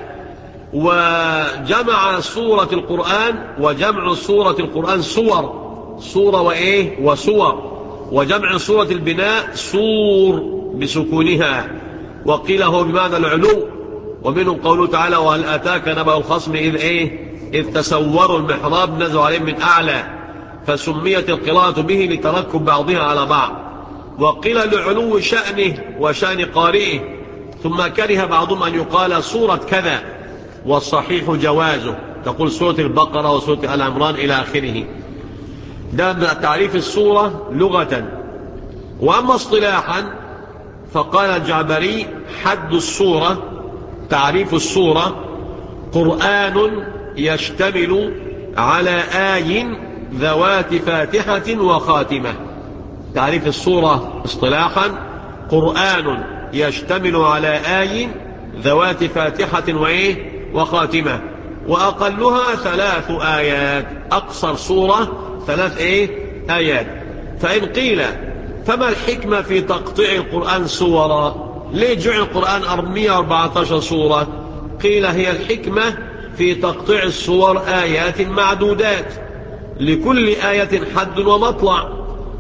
وجمع سورة القرآن وجمع سورة القرآن سور سورة وإيه وسور، وجمع سورة البناء سور بسكونها، وقيل هو بمعنى العلو. ومنهم قوله تعالى وهل أتاك نبأ الخصم إذ إيه إذ تسوروا المحراب نزلوا عليهم من أعلى، فسميت القراءة به لتركب بعضها على بعض. وقيل لعلو شأنه وشأن قارئه، ثم كره بعضهم أن يقال سورة كذا والصحيح جوازه، تقول سورة البقرة وسورة آل عمران إلى آخره. ده تعريف السورة لغة. وأما اصطلاحا فقال الجعبري حد السورة تعريف السورة قرآن يشتمل على آي ذوات فاتحة وخاتمة. تعريف السورة اصطلاحا قرآن يشتمل على آي ذوات فاتحة وإيه وخاتمة، وأقلها ثلاث آيات، أقصر سورة ثلاث إيه آيات. فإن قيل فما الحكمة في تقطيع القرآن سورا؟ ليه جعل القرآن مئة وأربعة عشر سورة؟ قيل هي الحكمة في تقطيع السور آيات معدودات لكل آية حد ومطلع،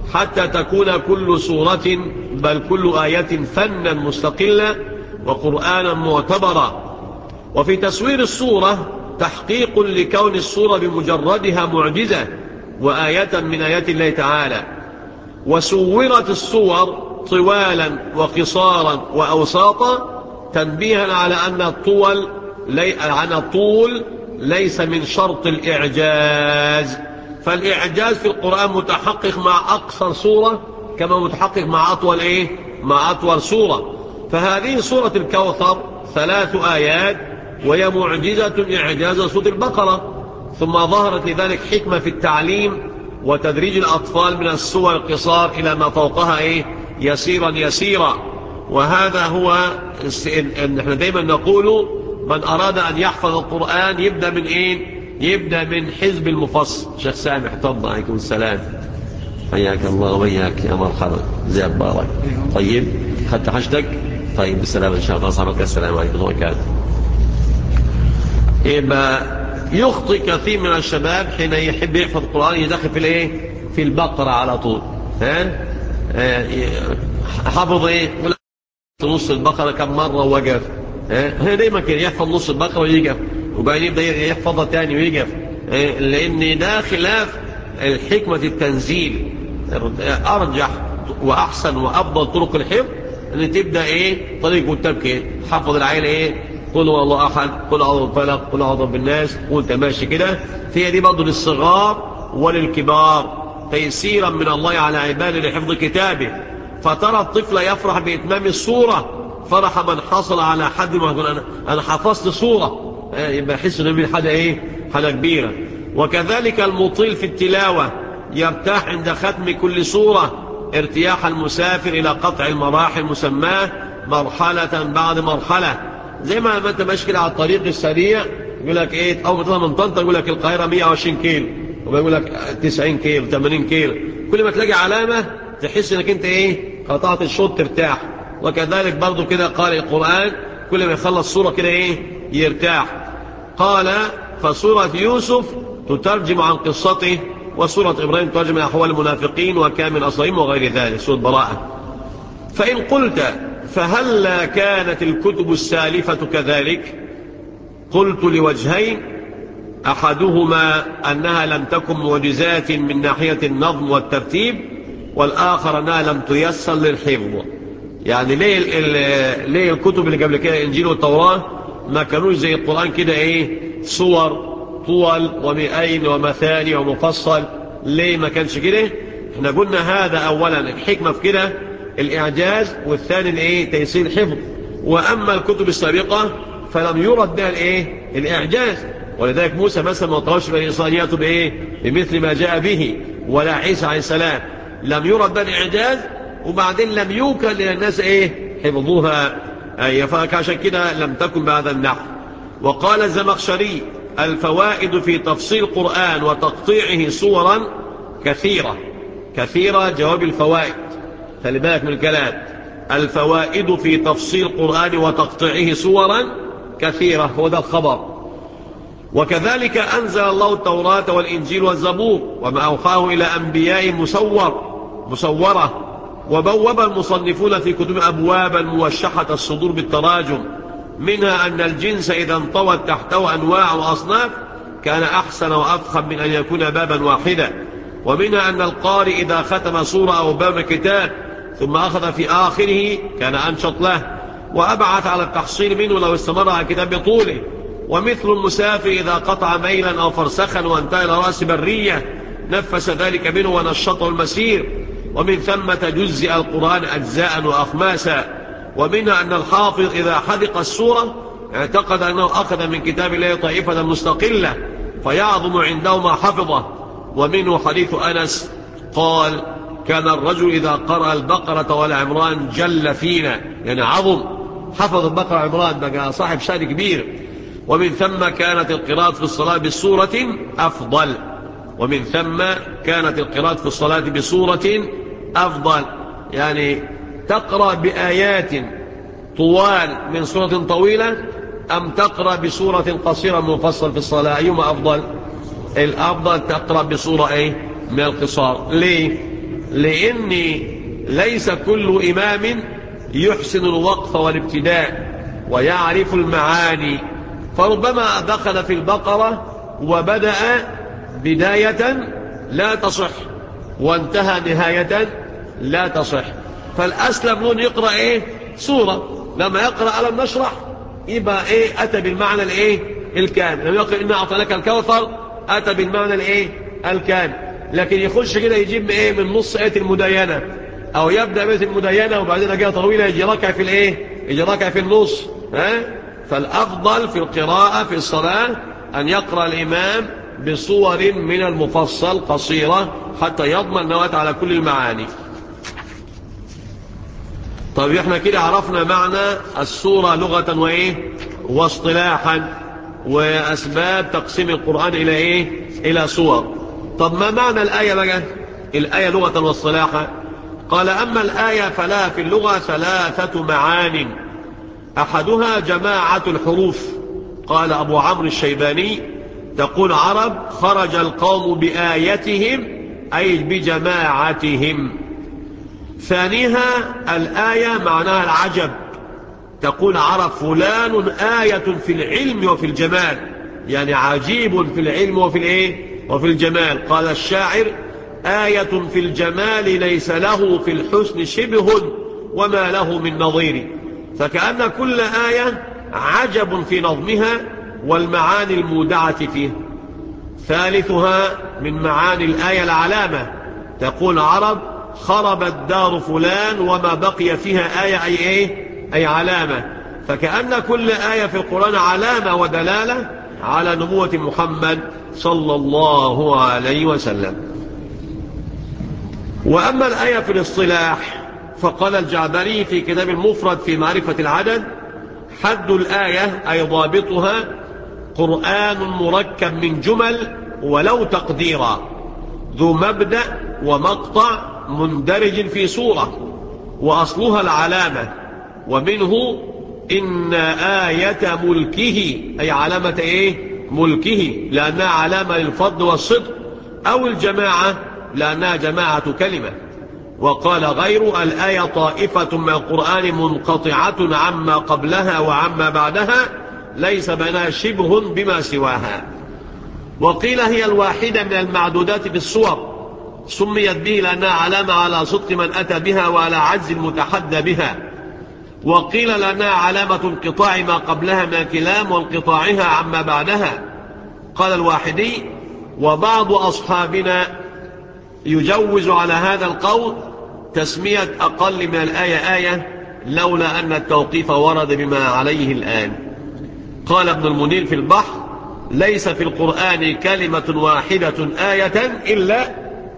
حتى تكون كل سورة بل كل آية فنا مستقلا وقرآنا معتبرا. وفي تصوير السورة تحقيق لكون السورة بمجردها معجزة وآية من آيات الله تعالى. وسورت السور طوالا وقصارا وأوساطا تنبيها على أن الطول لي... عن الطول ليس من شرط الإعجاز، فالإعجاز في القرآن متحقق مع أقصر سورة كما متحقق مع أطول إيه؟ مع أطول سورة. فهذه سورة الكوثر ثلاث آيات وهي معجزة إعجاز سورة البقرة، ثم ظهرت لذلك حكمة في التعليم وتدريج الأطفال من السور القصار إلى ما فوقها إيه؟ يسيرا يسيرا. وهذا هو إن احنا دايما نقول من أراد أن يحفظ القرآن يبدأ من إيه؟ يبدأ من حزب المفصل. شيخ سامح تفضل. عليكم السلام، حياك الله وبياك يا مرحبا، زي بارك. طيب خدت حاجتك؟ طيب بالسلام إن شاء الله. صحبك السلام عليكم ورحمة الله وبركاته. يبقى يخطئ كثير من الشباب حين يحب يحفظ القرآن يدخل في الايه؟ في البقرة على طول. ها حفظ ايه؟ نص البقرة كم مرة ووقف. ها دايما كده يحفظ نص البقرة ويقف وبعدين يبدأ يحفظها تاني ويقف، لأن ده خلاف الحكمة التنزيل. أرجح وأحسن وأفضل طرق الحفظ أن تبدأ إيه؟ طريق والتبكي حفظ العائلة إيه؟ قل هو الله أحد، قل أعوذ بالفلق، قل أعوذ بالناس، وأنت ماشي كده. هي دي برضه للصغار وللكبار تيسيرا من الله على عباده لحفظ كتابه. فترى الطفل يفرح بإتمام السورة فرح من حصل على حد ما يقول أنا أنا حفظت سورة، يبقى يحس إنه من حاجة إيه؟ حاجة كبيرة. وكذلك المطيل في التلاوة يرتاح عند ختم كل سورة ارتياح المسافر إلى قطع المراحل مسماه مرحلة بعد مرحلة. زي ما انت ماشي كده على الطريق السريع يقول لك ايه؟ اول ما تطلع من طنطا يقول لك القاهره مئة وعشرين كيلو ويقول لك تسعين كيلو ثمانين كيلو. كل ما تلاقي علامه تحس انك انت ايه؟ قطعت الشوط ترتاح. وكذلك برضو كده قارئ القران كل ما يخلص سوره كده ايه؟ يرتاح. قال فسوره يوسف تترجم عن قصته، وسوره ابراهيم تترجم عن احوال المنافقين وكامل اصلهم وغير ذلك، سوره براءه. فان قلت فهل كانت الكتب السالفة كذلك؟ قلت لوجهين: أحدهما أنها لم تكن معجزات من ناحية النظم والترتيب، والآخر أنها لم تيسر للحفظ. يعني ليه, ليه الكتب اللي قبل كده الإنجيل والتوراة ما كانوش زي القرآن كده إيه؟ صور طول ومئين ومثاني ومفصل؟ ليه ما كانش كده؟ احنا قلنا هذا أولا الحكمة في كده الإعجاز، والثاني الايه؟ تيسير الحفظ. وأما الكتب السابقة فلم يرد بها الايه؟ الإعجاز. ولذلك موسى مثلا ما طلبش بني إسرائيل يأتوا بايه؟ بمثل ما جاء به، ولا عيسى عليه السلام لم يرد بها الإعجاز، وبعدين لم يوكل للناس ايه؟ حفظوها. أي فعشان كده لم تكن بهذا النحو. وقال الزمخشري: الفوائد في تفصيل القرآن وتقطيعه صورا كثيرة. كثيرة جواب الفوائد، خلي بالك من الكلام. الفوائد في تفصيل القرآن وتقطيعه صورا كثيرة، هو ده الخبر. وكذلك أنزل الله التوراة والإنجيل والزبور وما أوحاه إلى أنبياء مسور مسورة. وبوب المصنفون في كتب أبوابا موشحة الصدور بالتراجم، منها أن الجنس إذا انطوت تحته أنواع وأصناف كان أحسن وأفخم من أن يكون بابا واحدا. ومنها أن القارئ إذا ختم سورة أو باب كتاب ثم أخذ في آخره كان أنشط له وأبعث على التحصيل منه لو استمر على الكتاب بطوله. ومثل المسافر إذا قطع ميلا أو فرسخا وانتهى إلى رأس برية نفس ذلك منه ونشطه المسير. ومن ثمة جزء القرآن أجزاء وأخماسا. ومنها أن الحافظ إذا حدق السورة اعتقد أنه أخذ من كتاب الله طائفة مستقلة فيعظم عنده ما حفظه. ومنه حديث أنس قال: كان الرجل إذا قرأ البقرة والعمران جل فينا، يعني عظم، حفظ البقرة والعمران بقى صاحب شأن كبير. ومن ثم كانت القراءة في الصلاة بسورة أفضل ومن ثم كانت القراءة في الصلاة بسورة أفضل يعني تقرأ بآيات طوال من سورة طويلة أم تقرأ بسورة قصيرة مفصل في الصلاة؟ أيما أفضل؟ الأفضل تقرأ بسورة إيه؟ من القصار. ليه؟ لأن ليس كل إمام يحسن الوقف والابتداء ويعرف المعاني، فربما دخل في البقرة وبدأ بداية لا تصح وانتهى نهاية لا تصح، فالأسلم له يقرأ إيه؟ سورة. لما يقرأ ألم نشرح يبقى إيه؟ أتى بالمعنى الإيه؟ الكامل. لما يقرأ إنا أعطيناك الكوثر أتى بالمعنى الإيه؟ الكامل. لكن يخش كده يجيب إيه؟ من نص آية المدينة، أو يبدأ بآية المدينة وبعدين جاء طويلة يجي ركع في الإيه؟ يجي ركع في النص. ها؟ فالأفضل في القراءة في الصلاة أن يقرأ الإمام بصور من المفصل قصيرة حتى يضمن نوات على كل المعاني. طيب احنا كده عرفنا معنى السورة لغة وإيه؟ واصطلاحا، وأسباب تقسيم القرآن إلى إيه؟ إلى سور. طب ما معنى الآية بقى؟ الآية لغة واصطلاحا. قال أما الآية فلا في اللغة ثلاثة معان، أحدها جماعة الحروف. قال أبو عمرو الشيباني تقول عرب خرج القوم بآيتهم أي بجماعتهم. ثانيها الآية معناها العجب، تقول عرب فلان آية في العلم وفي الجمال، يعني عجيب في العلم وفي الإيه؟ وفي الجمال. قال الشاعر آية في الجمال ليس له في الحسن شبه وما له من نظير. فكأن كل آية عجب في نظمها والمعاني المودعة فيه. ثالثها من معاني الآية العلامة، تقول عرب خربت دار فلان وما بقي فيها آية أي إيه؟ أي علامة. فكأن كل آية في القرآن علامة ودلالة على نبوة محمد صلى الله عليه وسلم. وأما الآية في الاصطلاح فقال الجعبري في كتاب المفرد في معرفة العدد حد الآية أي ضابطها قرآن مركب من جمل ولو تقديرا ذو مبدأ ومقطع مندرج في سورة، وأصلها العلامة، ومنه إن آية ملكه أي علامة إيه؟ ملكه لأنها علامة للفضل والصدق، أو الجماعة لأنها جماعة كلمة. وقال غير الآية طائفة من القرآن منقطعة عما قبلها وعما بعدها ليس بينها شبه بما سواها. وقيل هي الواحدة من المعدودات بالصور، سميت به لأنها علامة على صدق من أتى بها وعلى عجز المتحدى بها. وقيل لأنها علامة انقطاع ما قبلها من الكلام وانقطاعها عما بعدها. قال الواحدي وبعض أصحابنا يجوز على هذا القول تسمية أقل من الآية آية لولا أن التوقيف ورد بما عليه الآن. قال ابن المنير في البحر ليس في القرآن كلمة واحدة آية إلا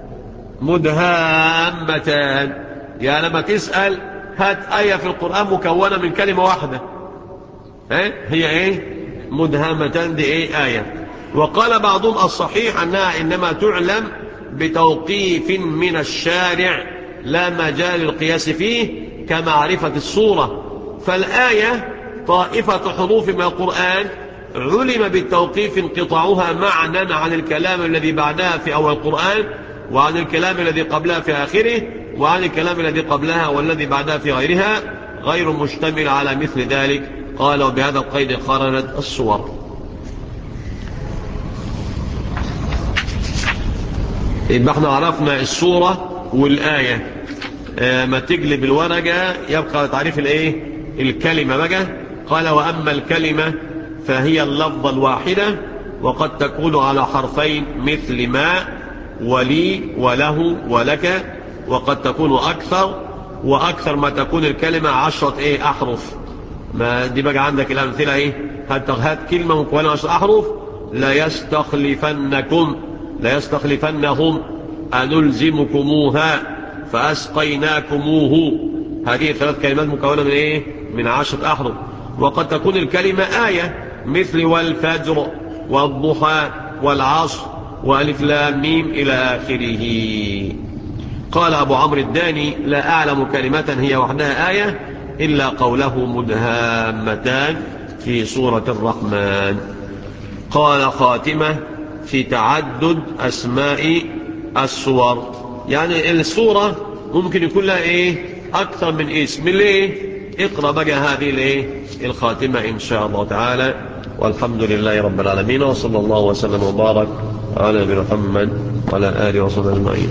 مدهامتان. يعني لما تسأل هات آية في القرآن مكونة من كلمة واحدة، هي ايه؟ مدهامتان، دي ايه؟ آية. وقال بعضهم الصحيح أنها إنما تعلم بتوقيف من الشارع لا مجال القياس فيه كمعرفة الصورة. فالآية طائفة حروف من القرآن علم بالتوقيف انقطاعها معنى عن الكلام الذي بعدها في أول القرآن، وعن الكلام الذي قبلها في آخره، وعن الكلام الذي قبلها والذي بعدها في غيرها، غير مشتمل على مثل ذلك. قال وبهذا القيد خرجت الصور. يبقى احنا عرفنا السورة والآية. اه ما تقلب الورقة يبقى تعريف الايه؟ الكلمة بقى. قال وأما الكلمة فهي اللفظة الواحدة، وقد تكون على حرفين مثل ما ولي وله ولك، وقد تكون أكثر، وأكثر ما تكون الكلمة عشرة ايه؟ أحرف. ما دي بقى عندك الأمثلة ايه؟ هات كلمة مكونة عشرة أحرف. لا يستخلفنكم لا يستخلفنهم أنلزمكموها فأسقيناكموه. هذه ثلاث كلمات مكونة من ايه؟ من عشرة أحرف. وقد تكون الكلمة آية مثل والفجر والضحى والعصر وألف لام ميم إلى آخره. قال أبو عمرو الداني لا أعلم كلمة هي وحدها آية إلا قوله مدهامتان في سورة الرحمن. قال خاتمة في تعدد أسماء السور. يعني السورة ممكن يكون لها إيه أكثر من اسم. ليه؟ اقرأ بقى هذه الإيه الخاتمة إن شاء الله تعالى. والحمد لله رب العالمين، وصلى الله وسلم وبارك على نبينا محمد وعلى آله وصحبه أجمعين.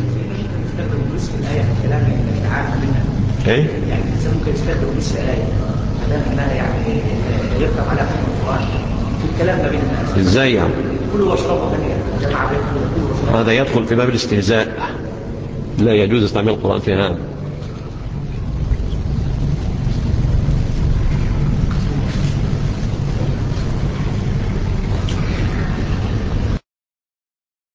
ايه يعني الانسان ممكن يستخدم نص ايه على انها يعني يقرا على فهم القران في الكلام ما بين الناس. ازاي يعني؟ كل واشربوا ثانيه جماعه بين كل واشربوا. هذا يدخل في باب الاستهزاء، لا يجوز استعمال القرآن في هذا.